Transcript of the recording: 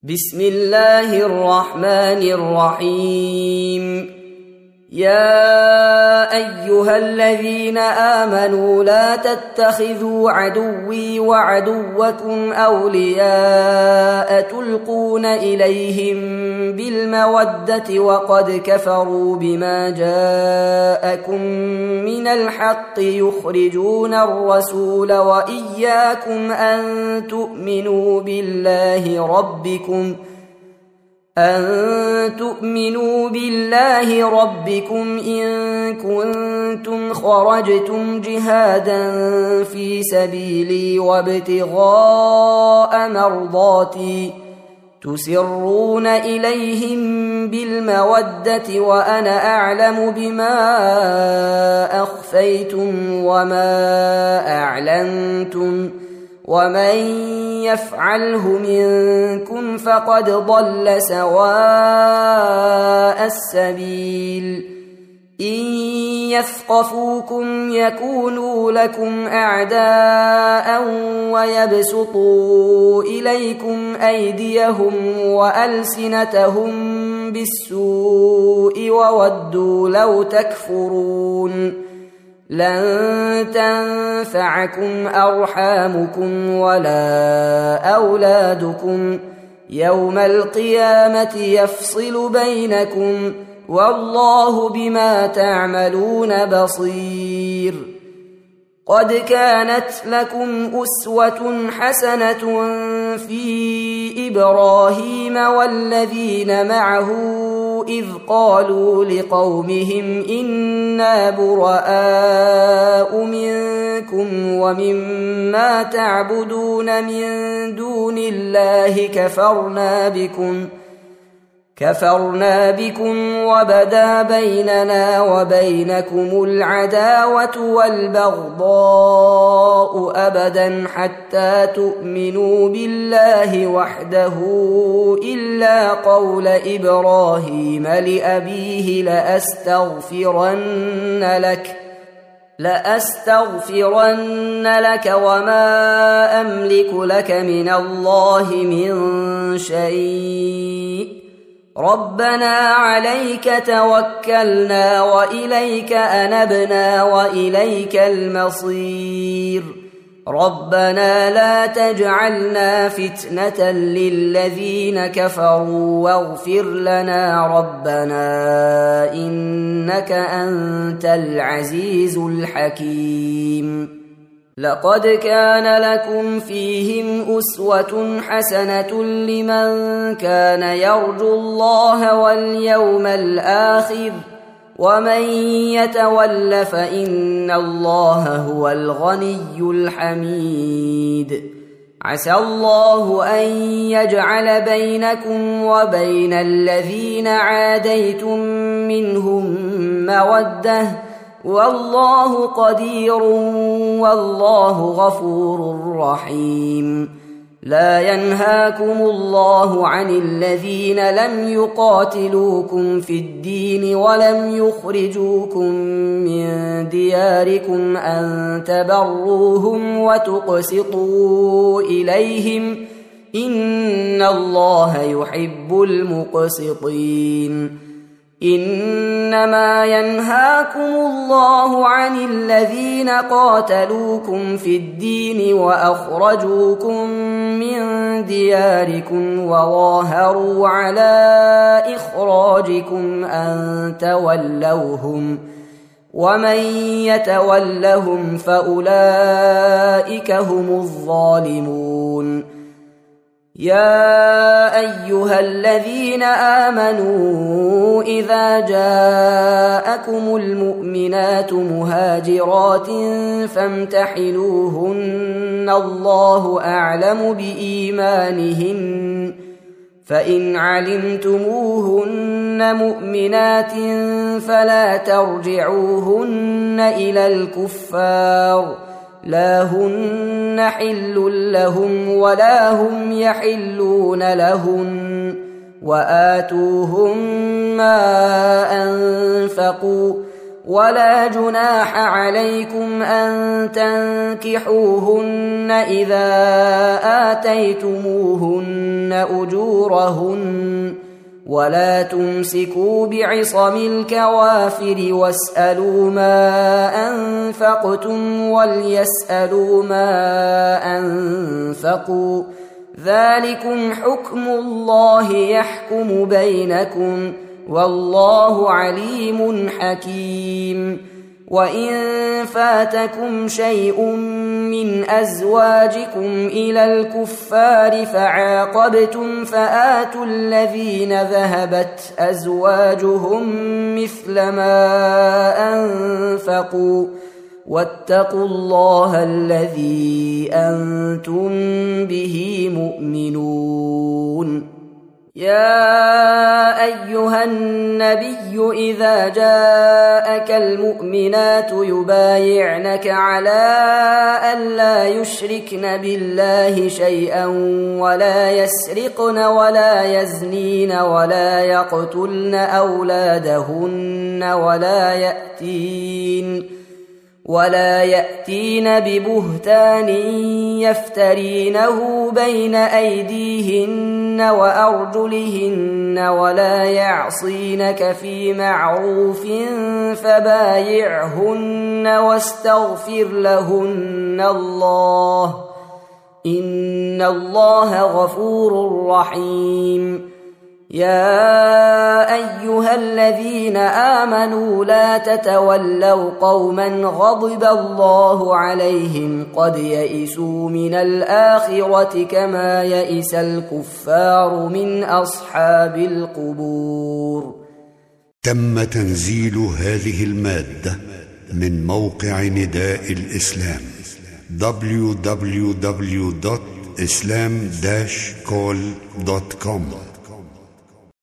بسم الله الرحمن الرحيم. يا أيها الذين آمنوا لا تتخذوا عدوي وعدوكم أولياء تلقون إليهم بالمودة وقد كفروا بما جاءكم من الحق يخرجون الرسول وإياكم أن تؤمنوا بالله ربكم إن كنتم خرجتم جهادا في سبيلي وابتغاء مرضاتي تسرون إليهم بالمودة وأنا أعلم بما أخفيتم وما أعلنتم ومن يفعله منكم فقد ضل سواء السبيل. إن يثقفوكم يكونوا لكم أعداء ويبسطوا إليكم أيديهم وألسنتهم بالسوء وودوا لو تكفرون. لن تنفعكم أرحامكم ولا أولادكم يوم القيامة يفصل بينكم والله بما تعملون بصير. قد كانت لكم أسوة حسنة في إبراهيم والذين معه إذ قالوا لقومهم إنا براء منكم ومما تعبدون من دون الله كفرنا بكم وبدا بيننا وبينكم العداوة والبغضاء أبدا حتى تؤمنوا بالله وحده إلا قول إبراهيم لأبيه لأستغفرن لك وما أملك لك من الله من شيء ربنا عليك توكلنا وإليك أنبنا وإليك المصير. ربنا لا تجعلنا فتنة للذين كفروا واغفر لنا ربنا إنك أنت العزيز الحكيم. لقد كان لكم فيهم أسوة حسنة لمن كان يرجو الله واليوم الآخر ومن يتول فإن الله هو الغني الحميد. عسى الله أن يجعل بينكم وبين الذين عاديتم منهم مودة والله قدير والله غفور رحيم. لا ينهاكم الله عن الذين لم يقاتلوكم في الدين ولم يخرجوكم من دياركم أن تبروهم وتقسطوا إليهم إن الله يحب المقسطين. إنما ينهاكم الله عن الذين قاتلوكم في الدين وأخرجوكم من دياركم وظاهروا على إخراجكم أن تولوهم ومن يتولهم فأولئك هم الظالمون. يا أيها الذين آمنوا إذا جاءكم المؤمنات مهاجرات فامتحنوهن الله أعلم بإيمانهن فإن علمتموهن مؤمنات فلا ترجعوهن إلى الكفار لا هن حل لهم ولا هم يحلون لهن وآتوهم ما أنفقوا ولا جناح عليكم أن تنكحوهن إذا آتيتموهن أجورهن ولا تمسكوا بعصم الكوافر واسألوا ما أنفقتم وليسألوا ما أنفقوا ذلكم حكم الله يحكم بينكم والله عليم حكيم وإن فاتكم شيء من أزواجكم إلى الكفار فعاقبتم فآتوا الذين ذهبت أزواجهم مثل ما أنفقوا واتقوا الله الذي أنتم به مؤمنون يا أيها النبي إذا جاءك المؤمنات يبايعنك على أن لا يشركن بالله شيئا ولا يسرقن ولا يزنين ولا يقتلن أولادهن ولا يأتين ببهتان يفترينه بين أيديهن وأرجلهن ولا يعصينك في معروف فبايعهن واستغفر لهن الله إن الله غفور رحيم يا أيها الذين آمنوا لا تتولوا قوما غضب الله عليهم قد يئسوا من الآخرة كما يئس الكفار من أصحاب القبور. تم تنزيل هذه المادة من موقع نداء الإسلام www.islam-call.com